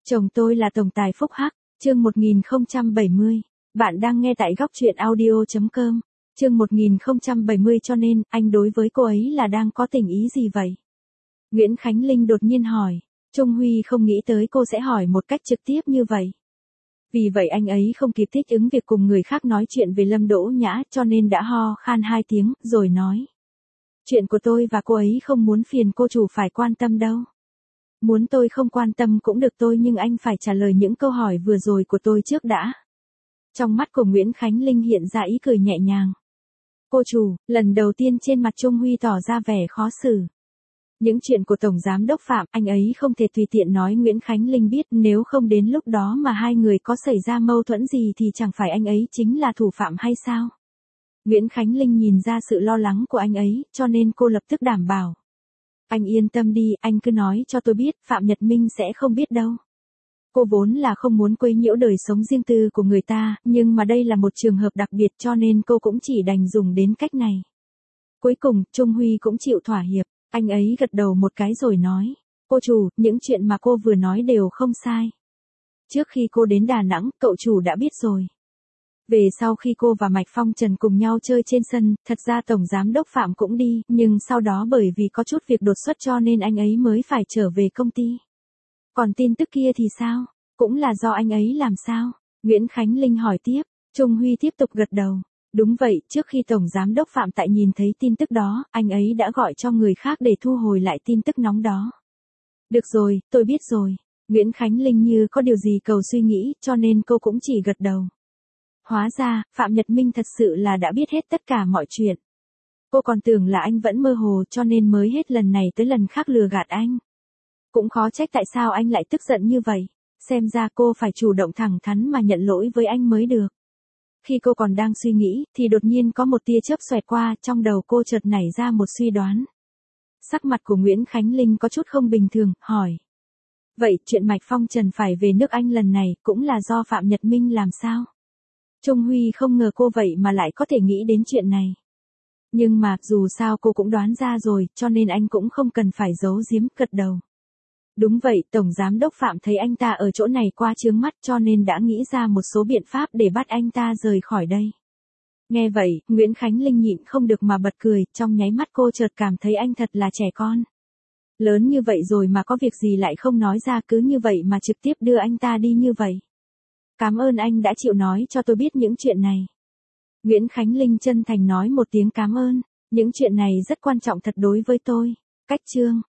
Chồng tôi là tổng tài phúc hắc, chương 1070. Bạn đang nghe tại góc truyện audio.com. Chương 1070 cho nên, anh đối với cô ấy là đang có tình ý gì vậy? Nguyễn Khánh Linh đột nhiên hỏi. Trung Huy không nghĩ tới cô sẽ hỏi một cách trực tiếp như vậy. Vì vậy anh ấy không kịp thích ứng việc cùng người khác nói chuyện về Lâm Đỗ Nhã cho nên đã ho khan 2 tiếng, rồi nói. Chuyện của tôi và cô ấy không muốn phiền cô chủ phải quan tâm đâu. Muốn tôi không quan tâm cũng được tôi nhưng anh phải trả lời những câu hỏi vừa rồi của tôi trước đã. Trong mắt của Nguyễn Khánh Linh hiện ra ý cười nhẹ nhàng. Cô chủ, lần đầu tiên trên mặt Trung Huy tỏ ra vẻ khó xử. Những chuyện của Tổng Giám Đốc Phạm, anh ấy không thể tùy tiện nói Nguyễn Khánh Linh biết, nếu không đến lúc đó mà hai người có xảy ra mâu thuẫn gì thì chẳng phải anh ấy chính là thủ phạm hay sao? Nguyễn Khánh Linh nhìn ra sự lo lắng của anh ấy, cho nên cô lập tức đảm bảo. Anh yên tâm đi, anh cứ nói cho tôi biết, Phạm Nhật Minh sẽ không biết đâu. Cô vốn là không muốn quấy nhiễu đời sống riêng tư của người ta, nhưng mà đây là một trường hợp đặc biệt cho nên cô cũng chỉ đành dùng đến cách này. Cuối cùng, Trung Huy cũng chịu thỏa hiệp, anh ấy gật đầu một cái rồi nói. Cô chủ, những chuyện mà cô vừa nói đều không sai. Trước khi cô đến Đà Nẵng, cậu chủ đã biết rồi. Về sau khi cô và Mạch Phong Trần cùng nhau chơi trên sân, thật ra Tổng Giám Đốc Phạm cũng đi, nhưng sau đó bởi vì có chút việc đột xuất cho nên anh ấy mới phải trở về công ty. Còn tin tức kia thì sao? Cũng là do anh ấy làm sao? Nguyễn Khánh Linh hỏi tiếp, Trung Huy tiếp tục gật đầu. Đúng vậy, trước khi Tổng Giám Đốc Phạm Tại nhìn thấy tin tức đó, anh ấy đã gọi cho người khác để thu hồi lại tin tức nóng đó. Được rồi, tôi biết rồi. Nguyễn Khánh Linh như có điều gì cầu suy nghĩ, cho nên cô cũng chỉ gật đầu. Hóa ra, Phạm Nhật Minh thật sự là đã biết hết tất cả mọi chuyện. Cô còn tưởng là anh vẫn mơ hồ cho nên mới hết lần này tới lần khác lừa gạt anh. Cũng khó trách tại sao anh lại tức giận như vậy. Xem ra cô phải chủ động thẳng thắn mà nhận lỗi với anh mới được. Khi cô còn đang suy nghĩ, thì đột nhiên có một tia chớp xoẹt qua, trong đầu cô chợt nảy ra một suy đoán. Sắc mặt của Nguyễn Khánh Linh có chút không bình thường, hỏi. Vậy, chuyện Mạch Phong Trần phải về nước Anh lần này, cũng là do Phạm Nhật Minh làm sao? Trung Huy không ngờ cô vậy mà lại có thể nghĩ đến chuyện này. Nhưng mà, dù sao cô cũng đoán ra rồi, cho nên anh cũng không cần phải giấu giếm, gật đầu. Đúng vậy, Tổng Giám Đốc Phạm thấy anh ta ở chỗ này qua chướng mắt cho nên đã nghĩ ra một số biện pháp để bắt anh ta rời khỏi đây. Nghe vậy, Nguyễn Khánh Linh nhịn không được mà bật cười, trong nháy mắt cô chợt cảm thấy anh thật là trẻ con. Lớn như vậy rồi mà có việc gì lại không nói ra, cứ như vậy mà trực tiếp đưa anh ta đi như vậy. Cảm ơn anh đã chịu nói cho tôi biết những chuyện này. Nguyễn Khánh Linh chân thành nói một tiếng cảm ơn, những chuyện này rất quan trọng thật đối với tôi. Cách chương